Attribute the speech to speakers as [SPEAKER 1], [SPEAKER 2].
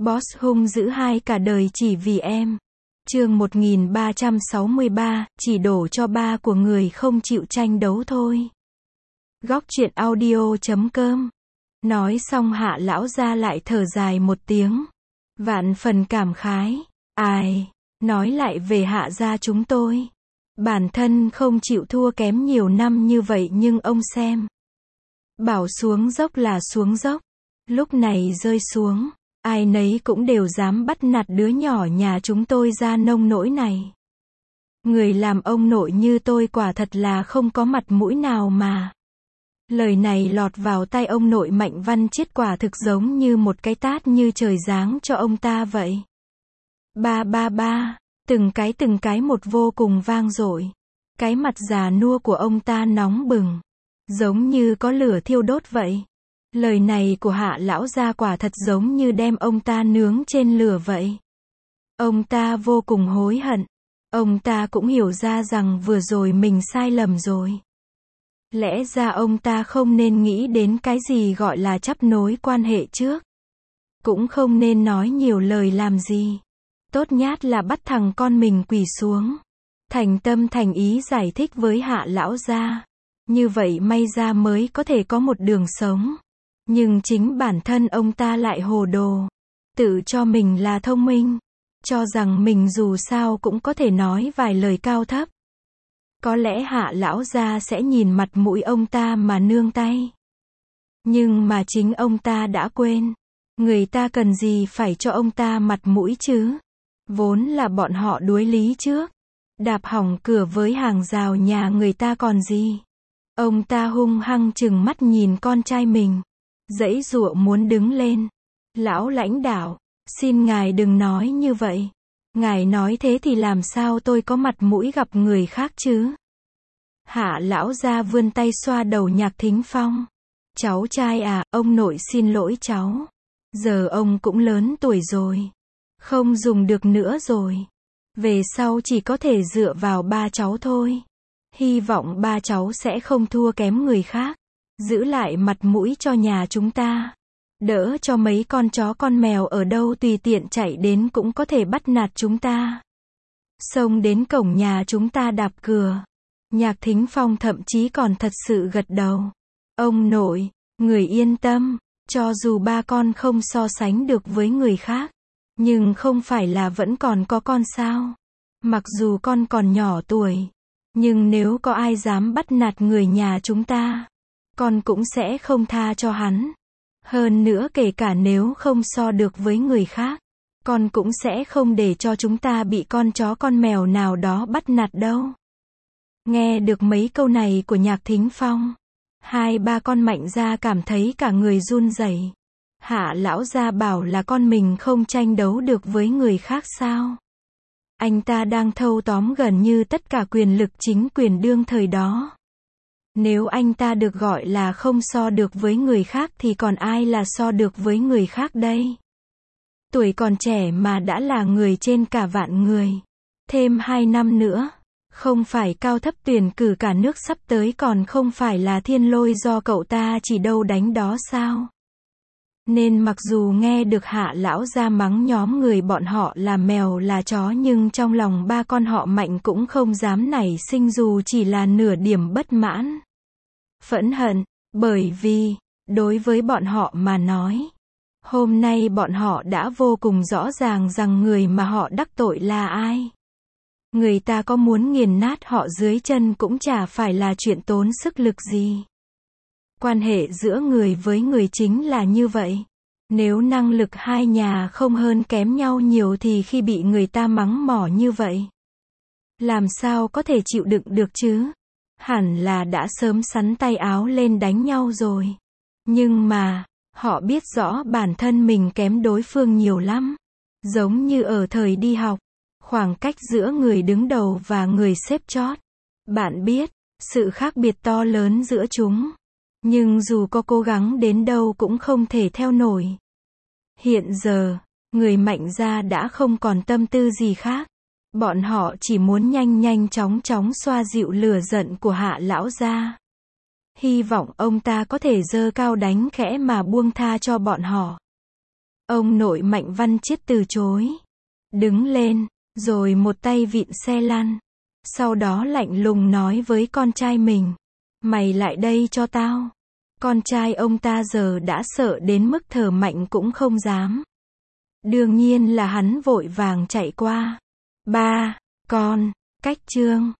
[SPEAKER 1] Boss hung dữ hai cả đời chỉ vì em. Chương 1363, chỉ đổ cho ba của người không chịu tranh đấu thôi. Góc truyện audio.com. Nói xong Hạ lão gia lại thở dài một tiếng. Vạn phần cảm khái. Ai, nói lại về Hạ gia chúng tôi. Bản thân không chịu thua kém nhiều năm như vậy nhưng ông xem. Bảo xuống dốc là xuống dốc. Lúc này rơi xuống. Ai nấy cũng đều dám bắt nạt đứa nhỏ nhà chúng tôi ra nông nỗi này. Người làm ông nội như tôi quả thật là không có mặt mũi nào mà. Lời này lọt vào tai ông nội Mạnh Văn Chiết quả thực giống như một cái tát như trời giáng cho ông ta vậy. Ba ba ba, từng cái một vô cùng vang dội. Cái mặt già nua của ông ta nóng bừng, giống như có lửa thiêu đốt vậy. Lời này của Hạ lão gia quả thật giống như đem ông ta nướng trên lửa vậy. Ông ta vô cùng hối hận. Ông ta cũng hiểu ra rằng vừa rồi mình sai lầm rồi. Lẽ ra ông ta không nên nghĩ đến cái gì gọi là chấp nối quan hệ trước. Cũng không nên nói nhiều lời làm gì. Tốt nhất là bắt thằng con mình quỳ xuống. Thành tâm thành ý giải thích với Hạ lão gia. Như vậy may ra mới có thể có một đường sống. Nhưng chính bản thân ông ta lại hồ đồ. Tự cho mình là thông minh. Cho rằng mình dù sao cũng có thể nói vài lời cao thấp. Có lẽ Hạ lão gia sẽ nhìn mặt mũi ông ta mà nương tay. Nhưng mà chính ông ta đã quên. Người ta cần gì phải cho ông ta mặt mũi chứ. Vốn là bọn họ đuối lý trước. Đạp hỏng cửa với hàng rào nhà người ta còn gì. Ông ta hung hăng trừng mắt nhìn con trai mình. Giãy giụa muốn đứng lên. Lão lãnh đạo, xin ngài đừng nói như vậy. Ngài nói thế thì làm sao tôi có mặt mũi gặp người khác chứ? Hạ lão gia vươn tay xoa đầu Nhạc Thính Phong. Cháu trai à, ông nội xin lỗi cháu. Giờ ông cũng lớn tuổi rồi. Không dùng được nữa rồi. Về sau chỉ có thể dựa vào ba cháu thôi. Hy vọng ba cháu sẽ không thua kém người khác. Giữ lại mặt mũi cho nhà chúng ta. Đỡ cho mấy con chó con mèo ở đâu tùy tiện chạy đến cũng có thể bắt nạt chúng ta. Xông đến cổng nhà chúng ta đạp cửa. Nhạc Thính Phong thậm chí còn thật sự gật đầu. Ông nội, người yên tâm. Cho dù ba con không so sánh được với người khác. Nhưng không phải là vẫn còn có con sao. Mặc dù con còn nhỏ tuổi. Nhưng nếu có ai dám bắt nạt người nhà chúng ta. Con cũng sẽ không tha cho hắn. Hơn nữa kể cả nếu không so được với người khác. Con cũng sẽ không để cho chúng ta bị con chó con mèo nào đó bắt nạt đâu. Nghe được mấy câu này của Nhạc Thính Phong. Hai ba con Mạnh gia cảm thấy cả người run rẩy. Hạ lão gia bảo là con mình không tranh đấu được với người khác sao? Anh ta đang thâu tóm gần như tất cả quyền lực chính quyền đương thời đó. Nếu anh ta được gọi là không so được với người khác thì còn ai là so được với người khác đây? Tuổi còn trẻ mà đã là người trên cả vạn người. Thêm 2 năm nữa. Không phải cao thấp tuyển cử cả nước sắp tới còn không phải là thiên lôi do cậu ta chỉ đâu đánh đó sao? Nên mặc dù nghe được Hạ lão gia mắng nhóm người bọn họ là mèo là chó nhưng trong lòng ba con họ Mạnh cũng không dám nảy sinh dù chỉ là nửa điểm bất mãn. Phẫn hận, bởi vì, đối với bọn họ mà nói, hôm nay bọn họ đã vô cùng rõ ràng rằng người mà họ đắc tội là ai. Người ta có muốn nghiền nát họ dưới chân cũng chả phải là chuyện tốn sức lực gì. Quan hệ giữa người với người chính là như vậy. Nếu năng lực hai nhà không hơn kém nhau nhiều thì khi bị người ta mắng mỏ như vậy, làm sao có thể chịu đựng được chứ? Hẳn là đã sớm xắn tay áo lên đánh nhau rồi. Nhưng mà, họ biết rõ bản thân mình kém đối phương nhiều lắm. Giống như ở thời đi học, khoảng cách giữa người đứng đầu và người xếp chót. Bạn biết, sự khác biệt to lớn giữa chúng. Nhưng dù có cố gắng đến đâu cũng không thể theo nổi. Hiện giờ, người Mạnh gia đã không còn tâm tư gì khác. Bọn họ chỉ muốn nhanh chóng xoa dịu lửa giận của Hạ lão gia. Hy vọng ông ta có thể giơ cao đánh khẽ mà buông tha cho bọn họ. Ông nội Mạnh Văn Chiết từ chối. Đứng lên, rồi một tay vịn xe lăn. Sau đó lạnh lùng nói với con trai mình. Mày lại đây cho tao. Con trai ông ta giờ đã sợ đến mức thở mạnh cũng không dám. Đương nhiên là hắn vội vàng chạy qua. Ba, con, cách Trương.